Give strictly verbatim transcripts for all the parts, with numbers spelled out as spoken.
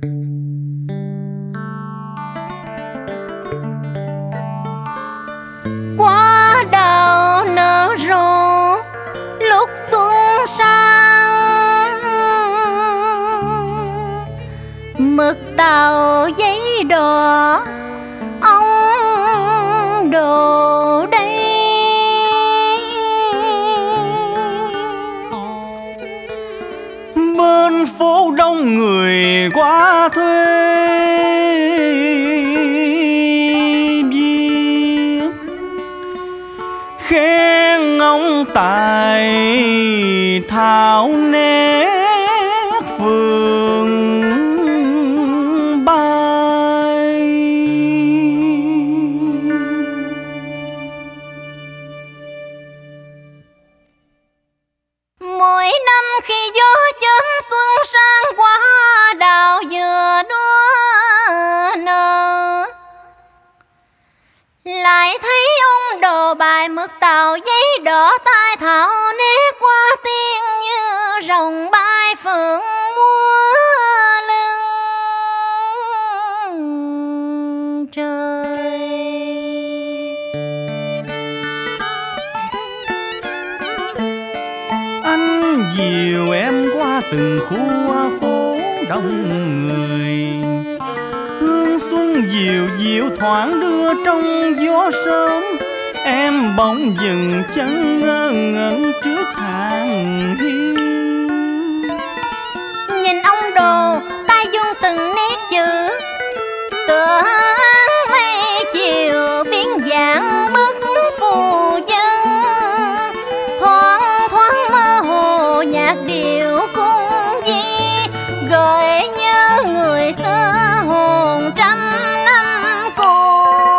Hoa đào nở rộ lúc xuân sang, mực tàu giấy đỏ ông đồ đây. Bên phố đông người qua thuê viết khen ông tài thảo nét phường bay. Mỗi năm khi gió chớm xuân sang, hoa đào vừa đua nở, lại thấy ông đồ bài mực tàu giấy đỏ, tai thảo nét qua tiên như rồng bay phượng múa lưng trời. Anh dìu em qua từng khu phố đông người, hương xuân dịu dịu thoảng đưa trong gió sớm. Em bỗng dừng chân ngơ ngẩn trước hàng hiên. Nhìn ông đồ tay dung từng nét chữ, tựa áng mây chiều biến dạng bức phù dân. Thoáng thoáng mơ hồ nhạc điệu cung di, gợi nhớ người xưa hồn trăm năm cũ.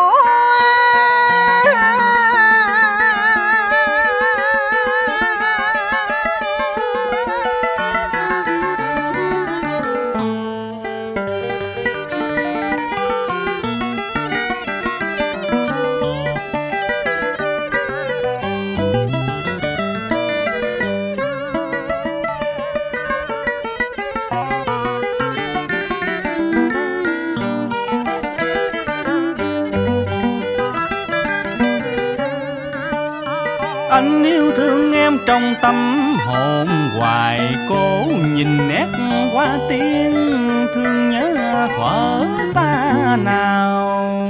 Anh yêu thương em trong tâm hồn hoài, cố nhìn nét hoa tiên thương nhớ thuở xa nào.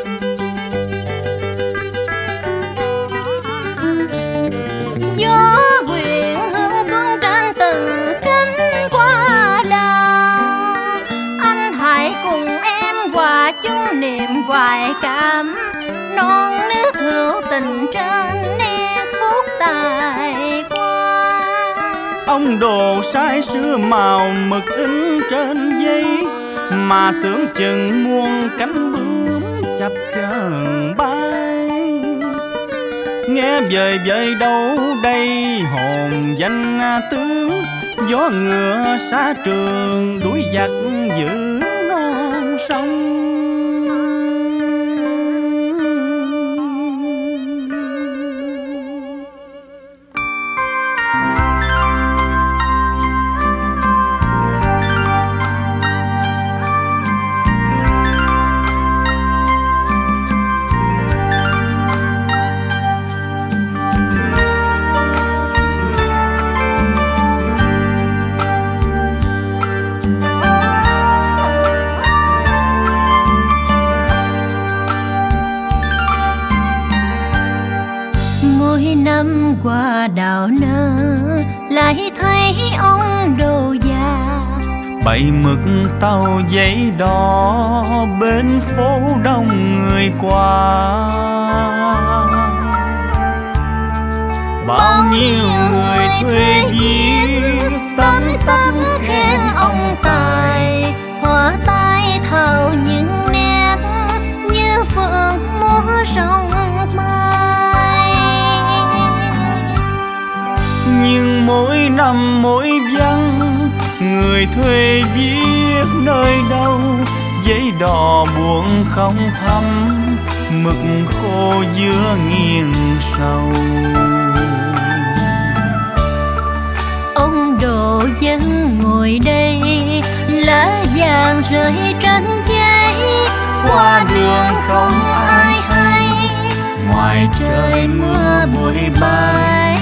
Gió quyện hương xuân trên từng cánh hoa đào, anh hãy cùng em hòa chung niềm hoài cảm. Non nước hữu tình trên nét bút tài qua, Ông đồ sai xưa màu mực in trên giấy, mà tưởng chừng muôn cánh bướm chập chờn bay. Nghe vời vời đâu đây hồn danh tướng, gió ngựa xa trường đuổi giặc giữ non sông. năm qua đào nở lại thấy ông đồ già bày mực tàu giấy đỏ bên phố đông người qua. Bao nhiêu người thuê viết tấm tấm khen ông tài, hoa tai thao những nét như phượng múa sông mai. nhưng mỗi năm mỗi văn người thuê viết nơi đâu, giấy đò buồn không thắm, mực khô giữa nghiêng sầu. Ông đồ vẫn ngồi đây lá vàng rơi trên giấy, qua đường không ai hay, ngoài trời mưa bụi bay.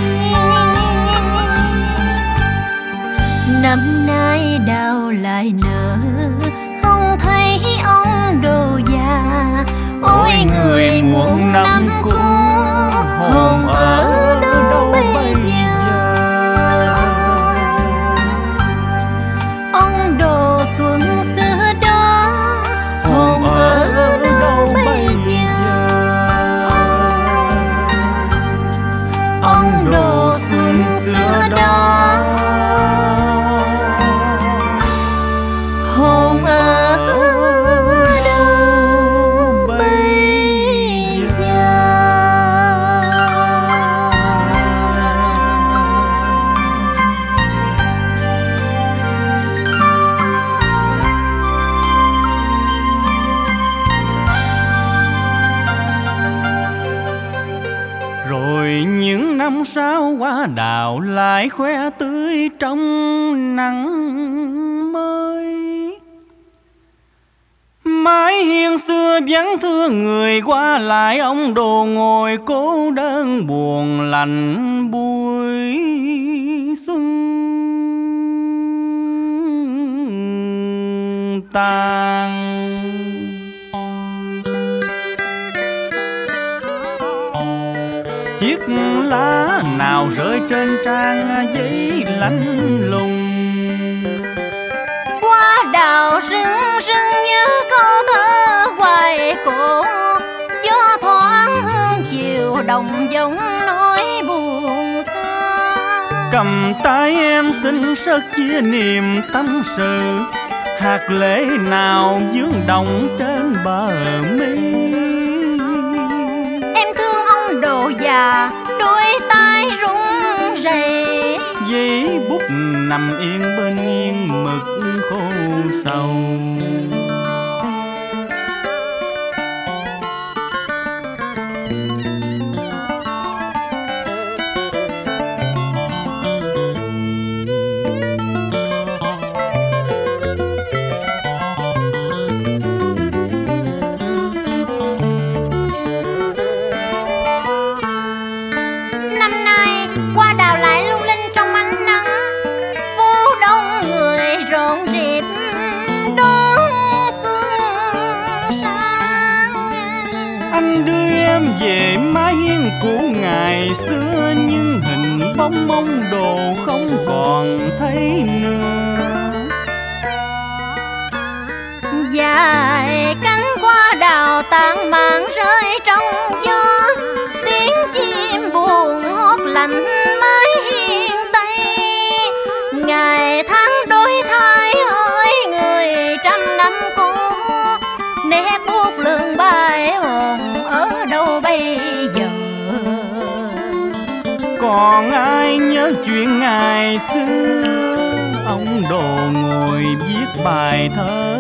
Năm nay đào lại nở, không thấy ông đồ già. Ôi người muộn năm cũ, hồn ở đâu bây giờ? Ông đồ xuân xưa đó, hồn ở đâu bây giờ? Ông đồ xuân xưa đó, hồn ở đâu bây giờ? Rồi những năm sau hoa đào lại khoe tươi trong nắng mới. Mái hiên xưa vắng thưa người qua lại, ông đồ ngồi cô đơn buồn lạnh buổi xuân tàn. Chiếc lá nào rơi trên trang giấy lạnh lùng, Hoa đào rưng rưng như câu thơ hoài cổ, gió thoáng hương chiều đồng giọng nói buồn xa. cầm tay em xin sớt chia niềm tâm sự, hạt lệ nào vương động trên bờ mi. Em thương ông đồ già, đôi tay run rẩy, Giấy bút nằm yên bên nghiêng mực khô sầu. năm nay hoa đào lại lung linh trong ánh nắng, phố đông người rộn rịp đón xuân sang. Anh đưa em về mái hiên cũ ngày xưa, nhưng hình bóng ông đồ không còn thấy nữa. Dài cánh hoa đào tàn mạn rơi trong gió, tiếng chim buồn hót lạnh mái hiên tây. Ngày tháng đổi thay hỡi người trăm năm cũ, nét buốt lương bay hồn ở đâu bây giờ? Còn ai nhớ chuyện ngày xưa, ông đồ ngồi viết bài thơ